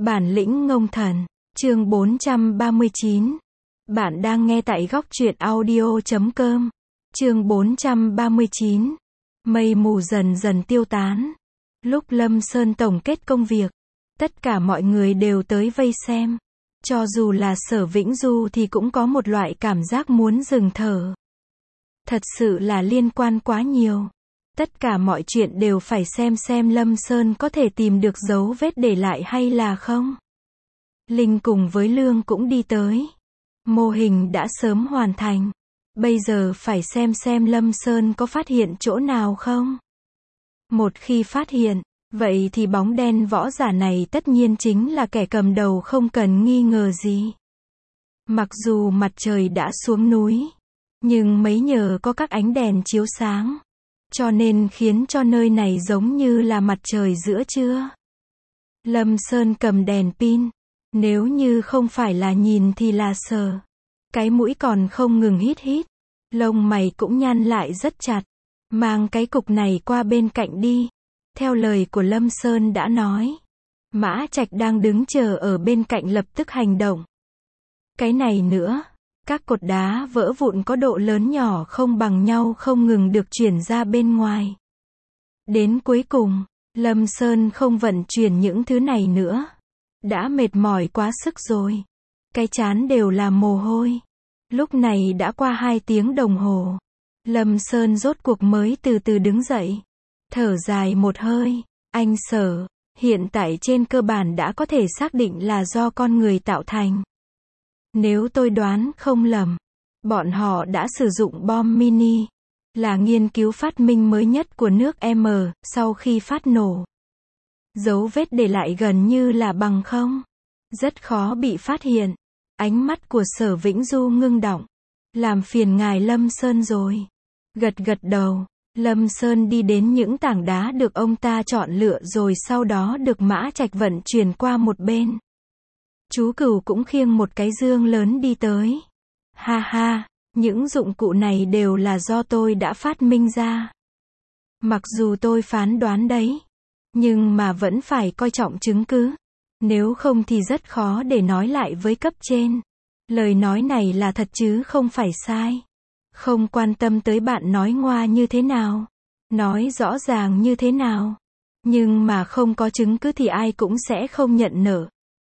Bản lĩnh ngông thần, chương 439. Bạn đang nghe tại góc truyện audio.com. Chương 439. Mây mù dần dần tiêu tán. Lúc Lâm Sơn tổng kết công việc, tất cả mọi người đều tới vây xem. Cho dù là Sở Vĩnh Du thì cũng có một loại cảm giác muốn dừng thở. Thật sự là liên quan quá nhiều. Tất cả mọi chuyện đều phải xem Lâm Sơn có thể tìm được dấu vết để lại hay là không. Linh cùng với Lương cũng đi tới. Mô hình đã sớm hoàn thành. Bây giờ phải xem Lâm Sơn có phát hiện chỗ nào không. Một khi phát hiện, vậy thì bóng đen võ giả này tất nhiên chính là kẻ cầm đầu không cần nghi ngờ gì. Mặc dù mặt trời đã xuống núi, nhưng mấy nhờ có các ánh đèn chiếu sáng, cho nên khiến cho nơi này giống như là mặt trời giữa trưa. Lâm Sơn cầm đèn pin, nếu như không phải là nhìn thì là sờ. Cái mũi còn không ngừng hít, lông mày cũng nhăn lại rất chặt. Mang cái cục này qua bên cạnh đi. Theo lời của Lâm Sơn đã nói, Mã Trạch đang đứng chờ ở bên cạnh lập tức hành động. Cái này nữa, các cột đá vỡ vụn có độ lớn nhỏ không bằng nhau không ngừng được chuyển ra bên ngoài. Đến cuối cùng, Lâm Sơn không vận chuyển những thứ này nữa. Đã mệt mỏi quá sức rồi. Cái trán đều là mồ hôi. Lúc này đã qua 2 tiếng đồng hồ. Lâm Sơn rốt cuộc mới từ từ đứng dậy. Thở dài một hơi. Anh Sở, hiện tại trên cơ bản đã có thể xác định là do con người tạo thành. Nếu tôi đoán không lầm, bọn họ đã sử dụng bom mini, là nghiên cứu phát minh mới nhất của nước M, sau khi phát nổ. Dấu vết để lại gần như là bằng không. Rất khó bị phát hiện. Ánh mắt của Sở Vĩnh Du ngưng đọng. Làm phiền ngài Lâm Sơn rồi. Gật đầu, Lâm Sơn đi đến những tảng đá được ông ta chọn lựa rồi sau đó được Mã Trạch vận chuyển qua một bên. Chú Cửu cũng khiêng một cái dương lớn đi tới. Ha ha, những dụng cụ này đều là do tôi đã phát minh ra. Mặc dù tôi phán đoán đấy, nhưng mà vẫn phải coi trọng chứng cứ. Nếu không thì rất khó để nói lại với cấp trên. Lời nói này là thật chứ không phải sai. Không quan tâm tới bạn nói ngoa như thế nào, nói rõ ràng như thế nào. Nhưng mà không có chứng cứ thì ai cũng sẽ không nhận nợ.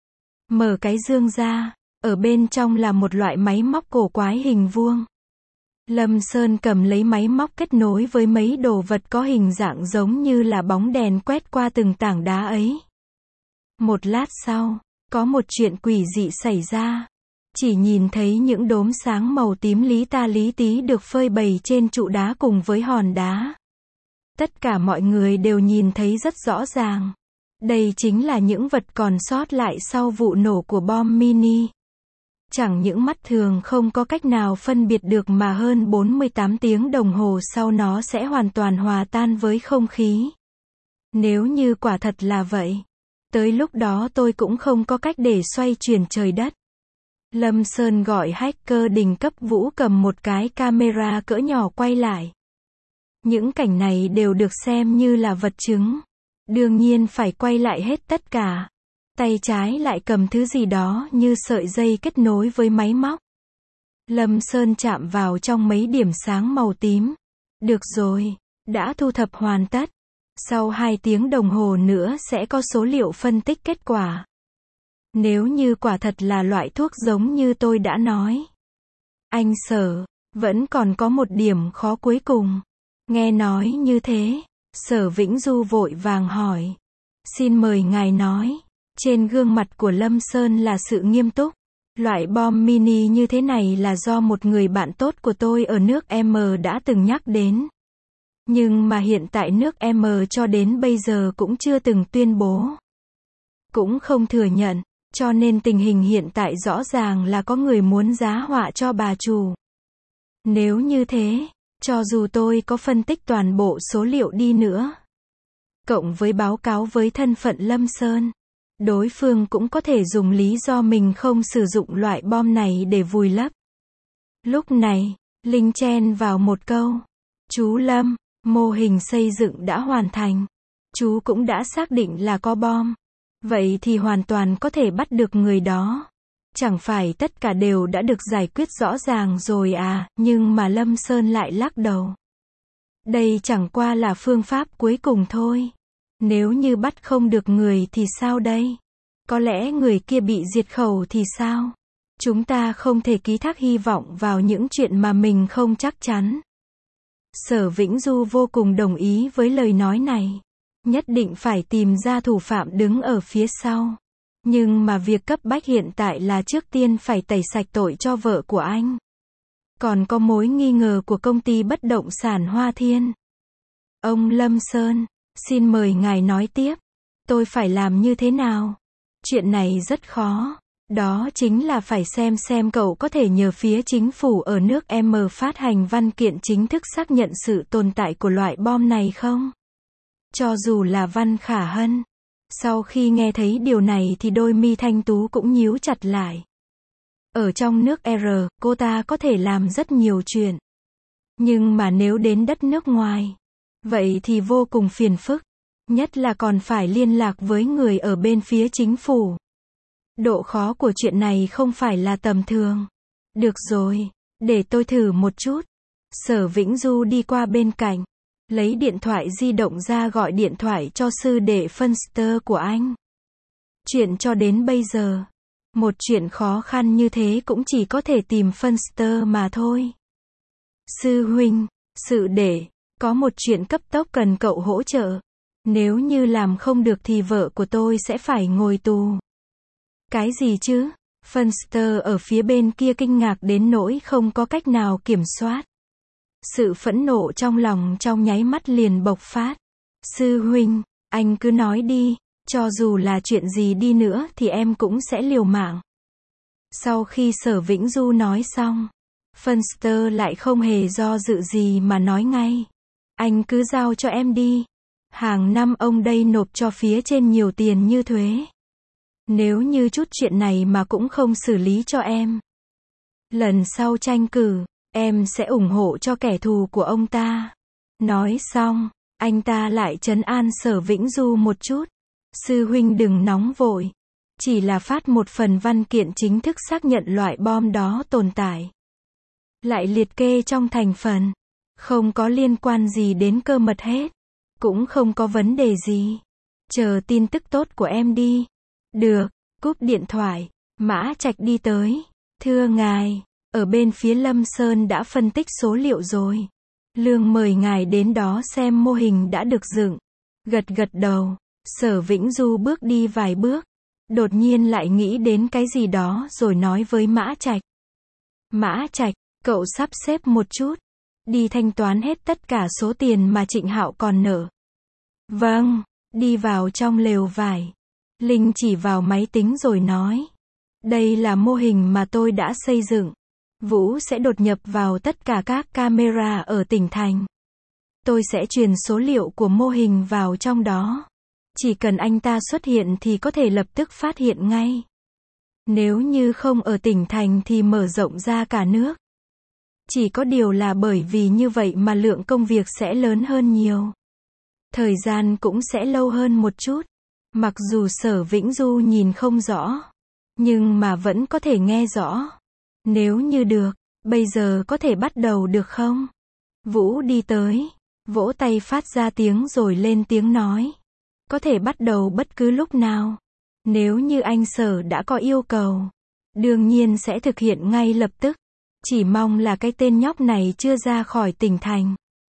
Mở cái dương ra, ở bên trong là một loại máy móc cổ quái hình vuông. Lâm Sơn cầm lấy máy móc kết nối với mấy đồ vật có hình dạng giống như là bóng đèn quét qua từng tảng đá ấy. Một lát sau, có một chuyện quỷ dị xảy ra. Chỉ nhìn thấy những đốm sáng màu tím lý ta lý tí được phơi bày trên trụ đá cùng với hòn đá. Tất cả mọi người đều nhìn thấy rất rõ ràng. Đây chính là những vật còn sót lại sau vụ nổ của bom mini. Chẳng những mắt thường không có cách nào phân biệt được mà hơn 48 tiếng đồng hồ sau nó sẽ hoàn toàn hòa tan với không khí. Nếu như quả thật là vậy, tới lúc đó tôi cũng không có cách để xoay chuyển trời đất. Lâm Sơn gọi hacker đỉnh cấp Vũ cầm một cái camera cỡ nhỏ quay lại. Những cảnh này đều được xem như là vật chứng. Đương nhiên phải quay lại hết tất cả. Tay trái lại cầm thứ gì đó như sợi dây kết nối với máy móc. Lâm Sơn chạm vào trong mấy điểm sáng màu tím. Được rồi, đã thu thập hoàn tất. Sau 2 tiếng đồng hồ nữa sẽ có số liệu phân tích kết quả. Nếu như quả thật là loại thuốc giống như tôi đã nói. Anh Sở, vẫn còn có một điểm khó cuối cùng. Nghe nói như thế, Sở Vĩnh Du vội vàng hỏi. Xin mời ngài nói. Trên gương mặt của Lâm Sơn là sự nghiêm túc. Loại bom mini như thế này là do một người bạn tốt của tôi ở nước M đã từng nhắc đến. Nhưng mà hiện tại nước M cho đến bây giờ cũng chưa từng tuyên bố. Cũng không thừa nhận. Cho nên tình hình hiện tại rõ ràng là có người muốn giá họa cho bà chủ. Nếu như thế, cho dù tôi có phân tích toàn bộ số liệu đi nữa, cộng với báo cáo với thân phận Lâm Sơn, đối phương cũng có thể dùng lý do mình không sử dụng loại bom này để vùi lấp. Lúc này, Linh chen vào một câu. Chú Lâm, mô hình xây dựng đã hoàn thành. Chú cũng đã xác định là có bom. Vậy thì hoàn toàn có thể bắt được người đó. Chẳng phải tất cả đều đã được giải quyết rõ ràng rồi à, nhưng mà Lâm Sơn lại lắc đầu. Đây chẳng qua là phương pháp cuối cùng thôi. Nếu như bắt không được người thì sao đây? Có lẽ người kia bị diệt khẩu thì sao? Chúng ta không thể ký thác hy vọng vào những chuyện mà mình không chắc chắn. Sở Vĩnh Du vô cùng đồng ý với lời nói này. Nhất định phải tìm ra thủ phạm đứng ở phía sau. Nhưng mà việc cấp bách hiện tại là trước tiên phải tẩy sạch tội cho vợ của anh. Còn có mối nghi ngờ của công ty bất động sản Hoa Thiên. Ông Lâm Sơn, xin mời ngài nói tiếp. Tôi phải làm như thế nào? Chuyện này rất khó. Đó chính là phải xem cậu có thể nhờ phía chính phủ ở nước M phát hành văn kiện chính thức xác nhận sự tồn tại của loại bom này không? Cho dù là Văn Khả Hân. Sau khi nghe thấy điều này thì đôi mi thanh tú cũng nhíu chặt lại. Ở trong nước R, cô ta có thể làm rất nhiều chuyện. Nhưng mà nếu đến đất nước ngoài, vậy thì vô cùng phiền phức. Nhất là còn phải liên lạc với người ở bên phía chính phủ. Độ khó của chuyện này không phải là tầm thường. Được rồi, để tôi thử một chút. Sở Vĩnh Du đi qua bên cạnh, lấy điện thoại di động ra gọi điện thoại cho sư đệ Funster của anh. Chuyện cho đến bây giờ, một chuyện khó khăn như thế cũng chỉ có thể tìm Funster mà thôi. Sư huynh, sự đệ, có một chuyện cấp tốc cần cậu hỗ trợ. Nếu như làm không được thì vợ của tôi sẽ phải ngồi tù. Cái gì chứ? Funster ở phía bên kia kinh ngạc đến nỗi không có cách nào kiểm soát. Sự phẫn nộ trong lòng trong nháy mắt liền bộc phát. Sư huynh, anh cứ nói đi, cho dù là chuyện gì đi nữa thì em cũng sẽ liều mạng. Sau khi Sở Vĩnh Du nói xong, Funster lại không hề do dự gì mà nói ngay. Anh cứ giao cho em đi. Hàng năm ông đây nộp cho phía trên nhiều tiền như thuế. Nếu như chút chuyện này mà cũng không xử lý cho em, lần sau tranh cử, em sẽ ủng hộ cho kẻ thù của ông ta. Nói xong, anh ta lại trấn an Sở Vĩnh Du một chút. Sư huynh đừng nóng vội. Chỉ là phát một phần văn kiện chính thức xác nhận loại bom đó tồn tại. Lại liệt kê trong thành phần. Không có liên quan gì đến cơ mật hết. Cũng không có vấn đề gì. Chờ tin tức tốt của em đi. Được, cúp điện thoại. Mã Trạch đi tới. Thưa ngài, ở bên phía Lâm Sơn đã phân tích số liệu rồi. Lương mời ngài đến đó xem mô hình đã được dựng. Gật gật đầu. Sở Vĩnh Du bước đi vài bước. Đột nhiên lại nghĩ đến cái gì đó rồi nói với Mã Trạch. Mã Trạch, cậu sắp xếp một chút. Đi thanh toán hết tất cả số tiền mà Trịnh Hạo còn nợ. Vâng, đi vào trong lều vải. Linh chỉ vào máy tính rồi nói. Đây là mô hình mà tôi đã xây dựng. Vũ sẽ đột nhập vào tất cả các camera ở tỉnh thành. Tôi sẽ truyền số liệu của mô hình vào trong đó. Chỉ cần anh ta xuất hiện thì có thể lập tức phát hiện ngay. Nếu như không ở tỉnh thành thì mở rộng ra cả nước. Chỉ có điều là bởi vì như vậy mà lượng công việc sẽ lớn hơn nhiều. Thời gian cũng sẽ lâu hơn một chút. Mặc dù Sở Vĩnh Du nhìn không rõ, nhưng mà vẫn có thể nghe rõ. Nếu như được, bây giờ có thể bắt đầu được không? Vũ đi tới, vỗ tay phát ra tiếng rồi lên tiếng nói. Có thể bắt đầu bất cứ lúc nào. Nếu như anh Sở đã có yêu cầu, đương nhiên sẽ thực hiện ngay lập tức. Chỉ mong là cái tên nhóc này chưa ra khỏi tỉnh thành.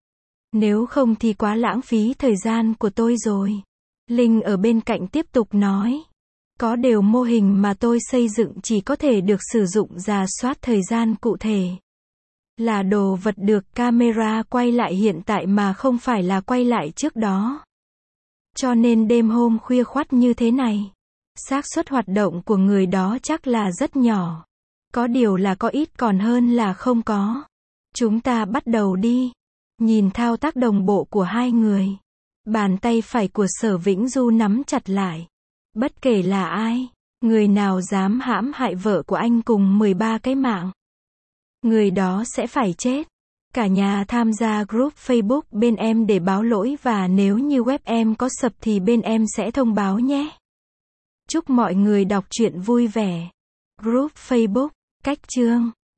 Nếu không thì quá lãng phí thời gian của tôi rồi. Linh ở bên cạnh tiếp tục nói. Có điều mô hình mà tôi xây dựng chỉ có thể được sử dụng rà soát thời gian cụ thể. Là đồ vật được camera quay lại hiện tại mà không phải là quay lại trước đó. Cho nên đêm hôm khuya khoắt như thế này, xác suất hoạt động của người đó chắc là rất nhỏ. Có điều là có ít còn hơn là không có. Chúng ta bắt đầu đi. Nhìn thao tác đồng bộ của hai người. Bàn tay phải của Sở Vĩnh Du nắm chặt lại. Bất kể là ai, người nào dám hãm hại vợ của anh cùng 13 cái mạng, người đó sẽ phải chết. Cả nhà tham gia group Facebook bên em để báo lỗi và nếu như web em có sập thì bên em sẽ thông báo nhé. Chúc mọi người đọc truyện vui vẻ. Group Facebook, cách chương